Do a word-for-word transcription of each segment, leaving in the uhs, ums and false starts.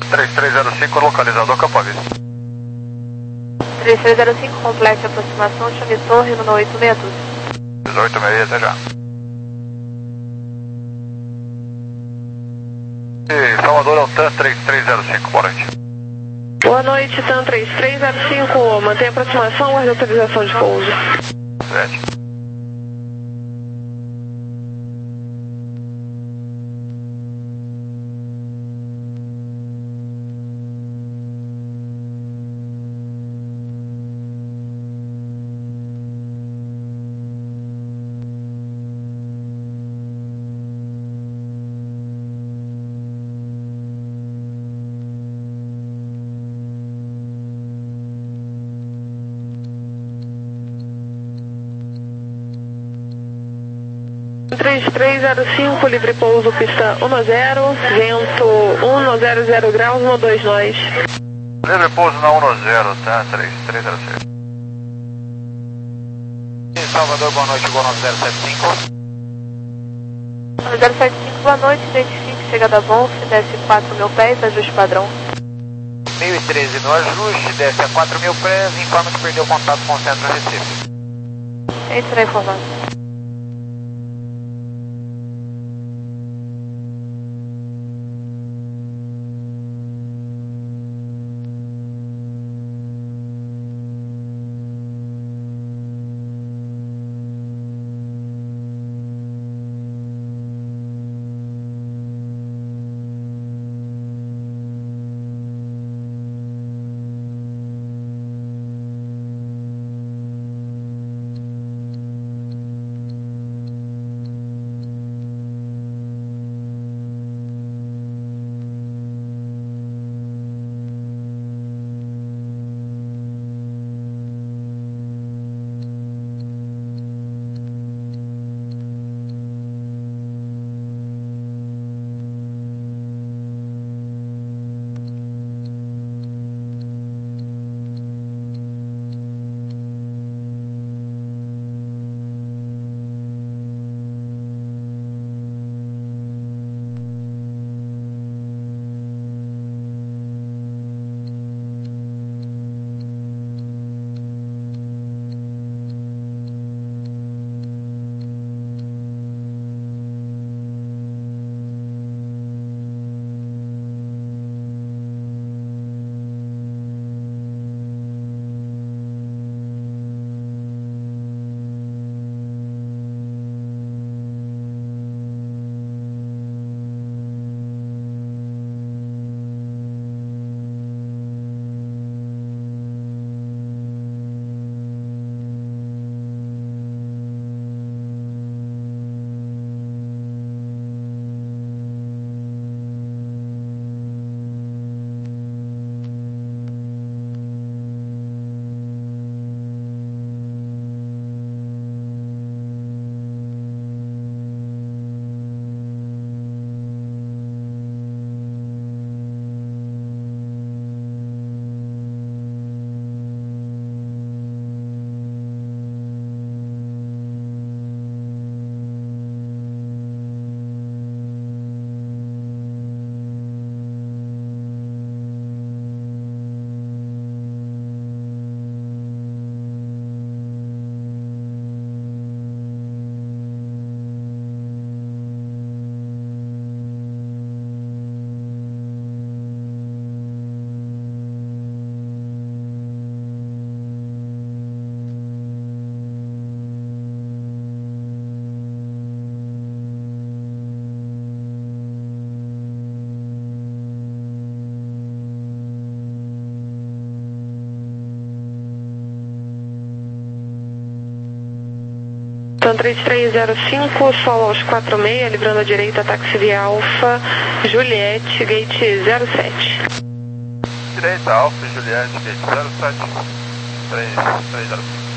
três três zero cinco, localizador Campo Vista. três três zero cinco, complete a aproximação, chame torre, número oito seis dois. oito seis, até já. E Salvador, Altan três três zero cinco, boa noite. Boa noite, TAM três três zero cinco, mantém a aproximação, guarda autorização de pouso. sete. três três zero cinco, livre pouso, pista um zero, vento um zero zero graus, um dois nós. Livre pouso na um zero, tá? três três zero cinco. Salvador, boa noite, boa nove zero sete cinco. nove zero sete cinco, boa noite, identifique, chegada bom, desce quatro mil pés, ajuste padrão. mil e treze no ajuste, desce a quatro mil pés, informa que perdeu contato com o centro Recife. Esse será informado. Então três três zero cinco, solo aos quatro seis, livrando a direita, táxi via Alfa, Juliette, gate zero sete. Direita, Alfa, Juliette, gate zero sete, três três zero cinco.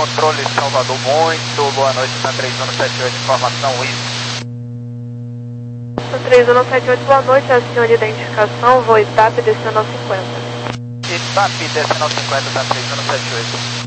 Controle Salvador, muito boa noite, na três um sete oito, informação Wizz. três um sete oito, boa noite, a senhora identificação, voo I T A P descendo ao cinquenta. I T A P descendo ao cinquenta da três um sete oito.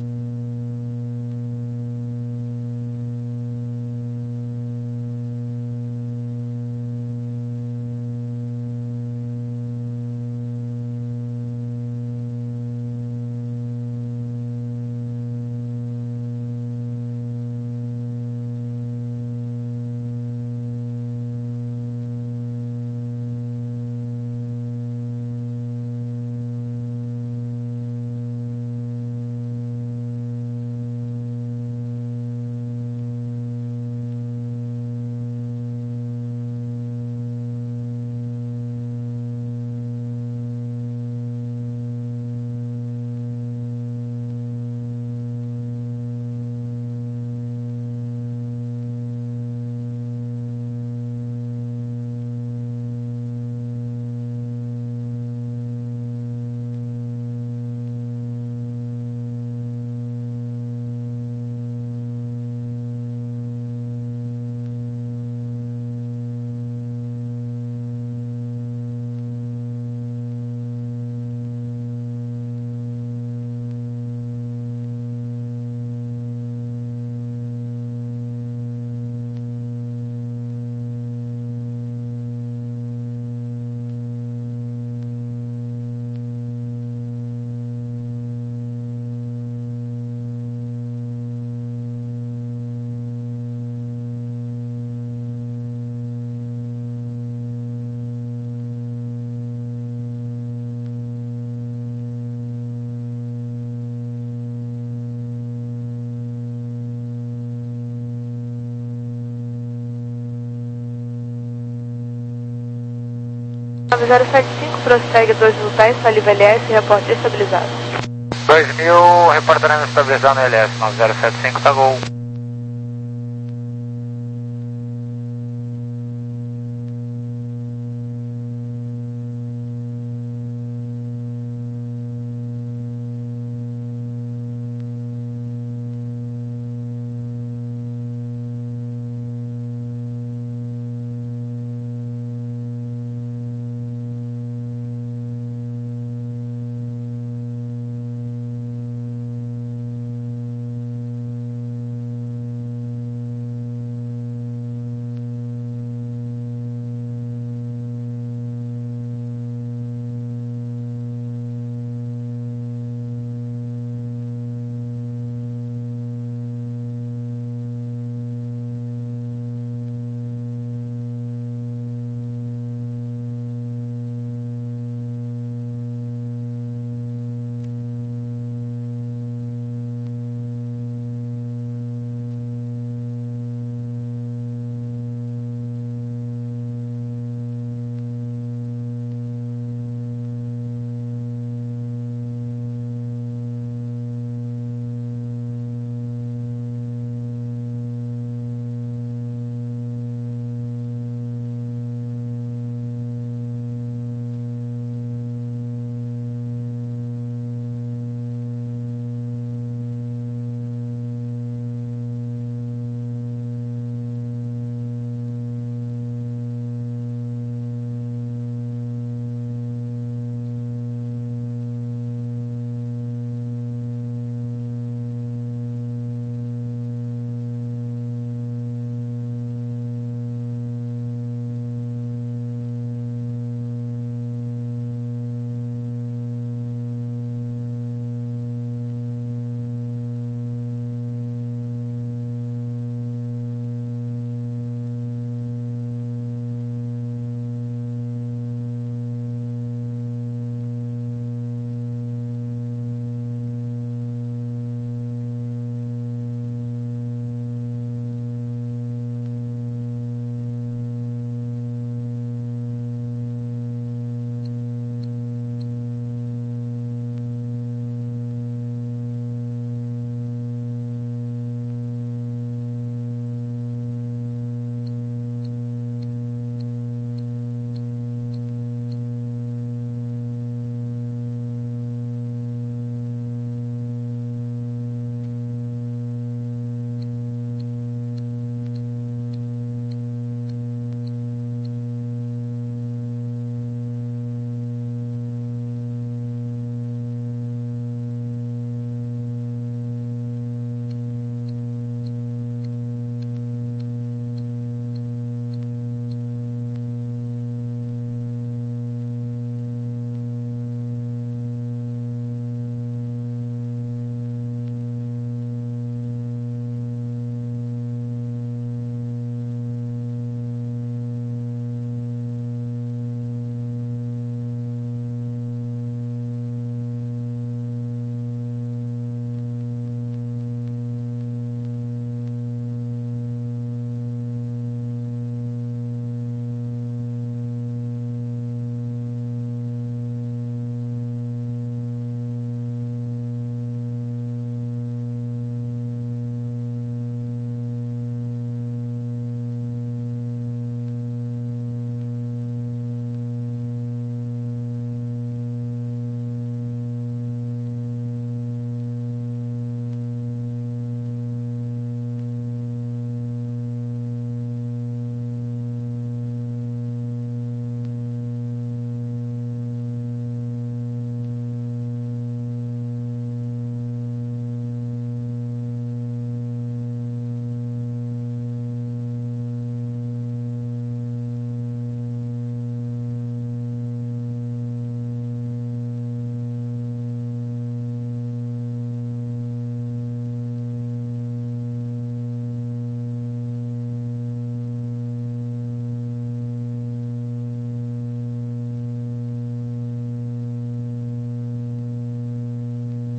nove zero sete cinco, prossegue dois mil pés, Saliva L S, reporte estabilizado. dois mil, reportaremos estabilizado no L S, nove zero sete cinco, tá gol.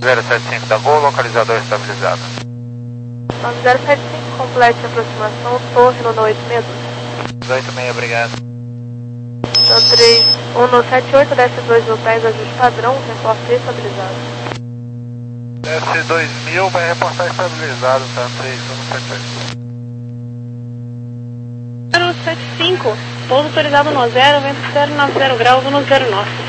zero sete cinco da Gol, localizador estabilizado. nove zero sete cinco, complete a aproximação, torre no oito seis dois. oito seis, obrigado. Então três um no sete oito, desce dois mil pés, ajuste padrão, reporte estabilizado. S dois mil vai reportar estabilizado, tá? três um no sete oito. zero sete cinco, pouso autorizado no zero, vento zero nove zero graus no zero nove.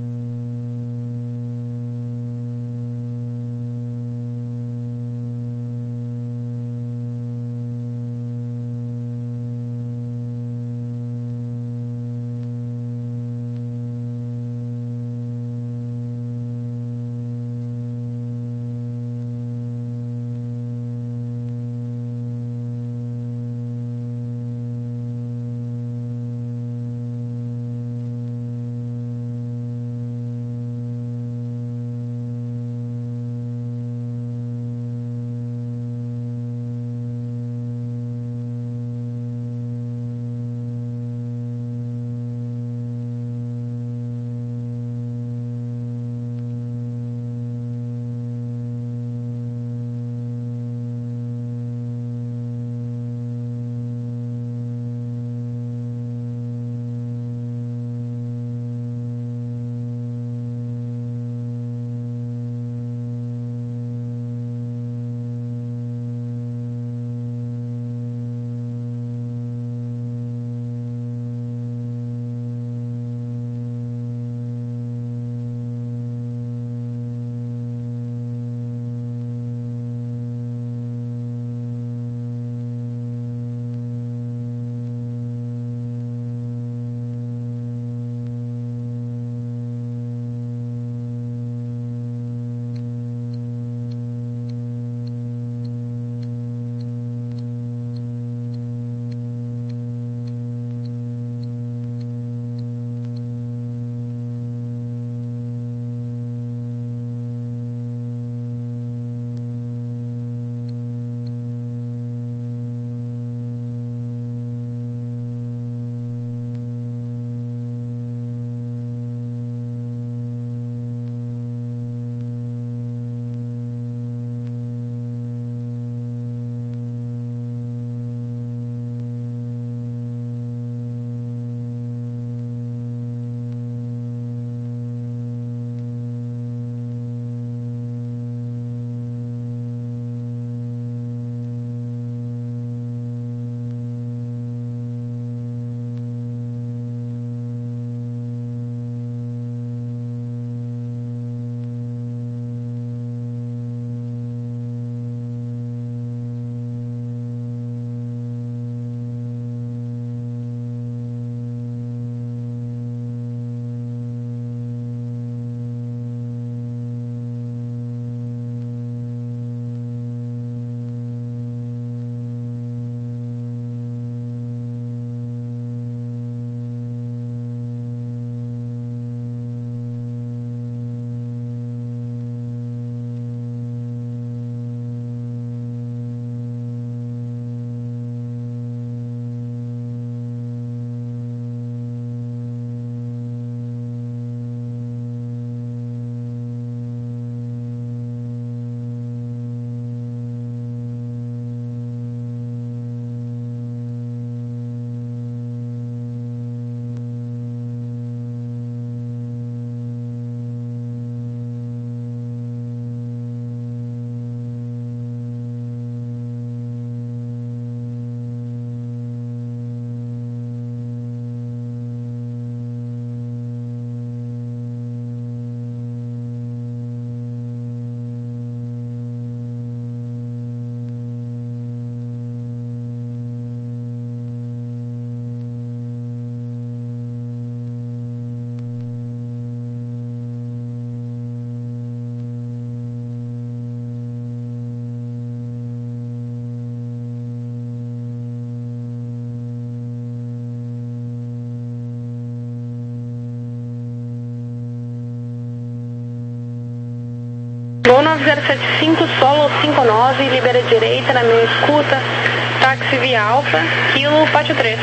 Gol nove zero sete cinco, solo cinco nove, libera direita na minha escuta, táxi via Alfa, quilo pátio três.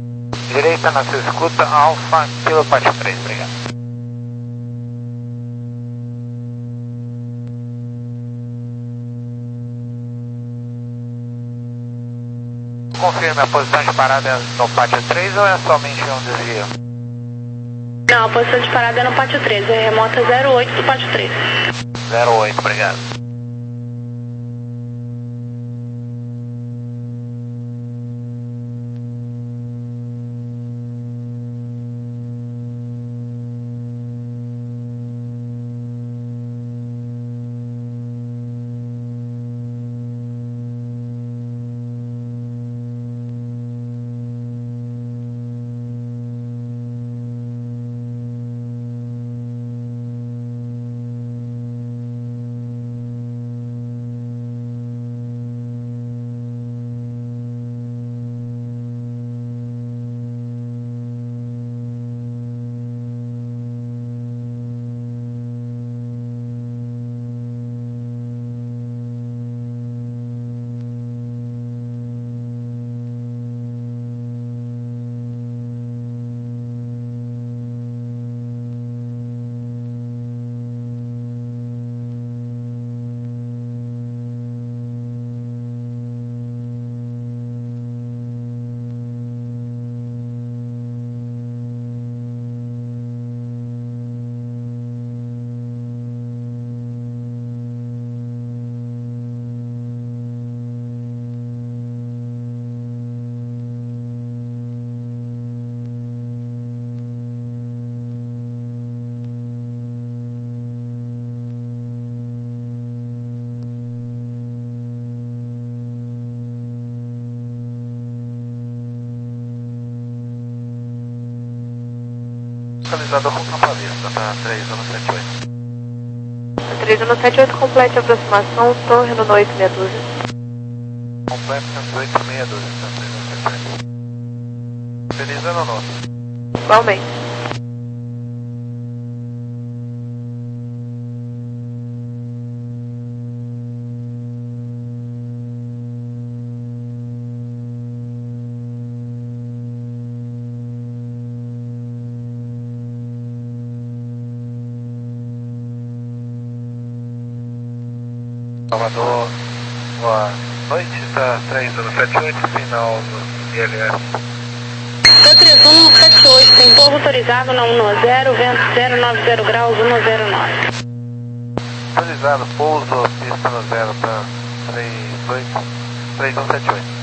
Direita na sua escuta, Alfa, quilo pátio três, obrigado. confirme a posição de parada é no pátio três ou é somente um desvio? Não, a posição de parada é no pátio três, é remota zero oito do pátio três. zero oito, obrigado. Localizador com campo aberto, tá três um sete oito. três um sete oito, complete a aproximação, torre no oito meia dúzia. Completo cento e oito, meia dúzia, tá três um sete oito. Feliz ano novo. Igualmente. Salvador, boa noite, tá três um sete oito, final no I L S. Tá três um sete oito, tem povo autorizado na um zero, vento zero nove zero graus, um zero nove. Autorizado, pouso, pista no zero, tá três oito, três um sete oito.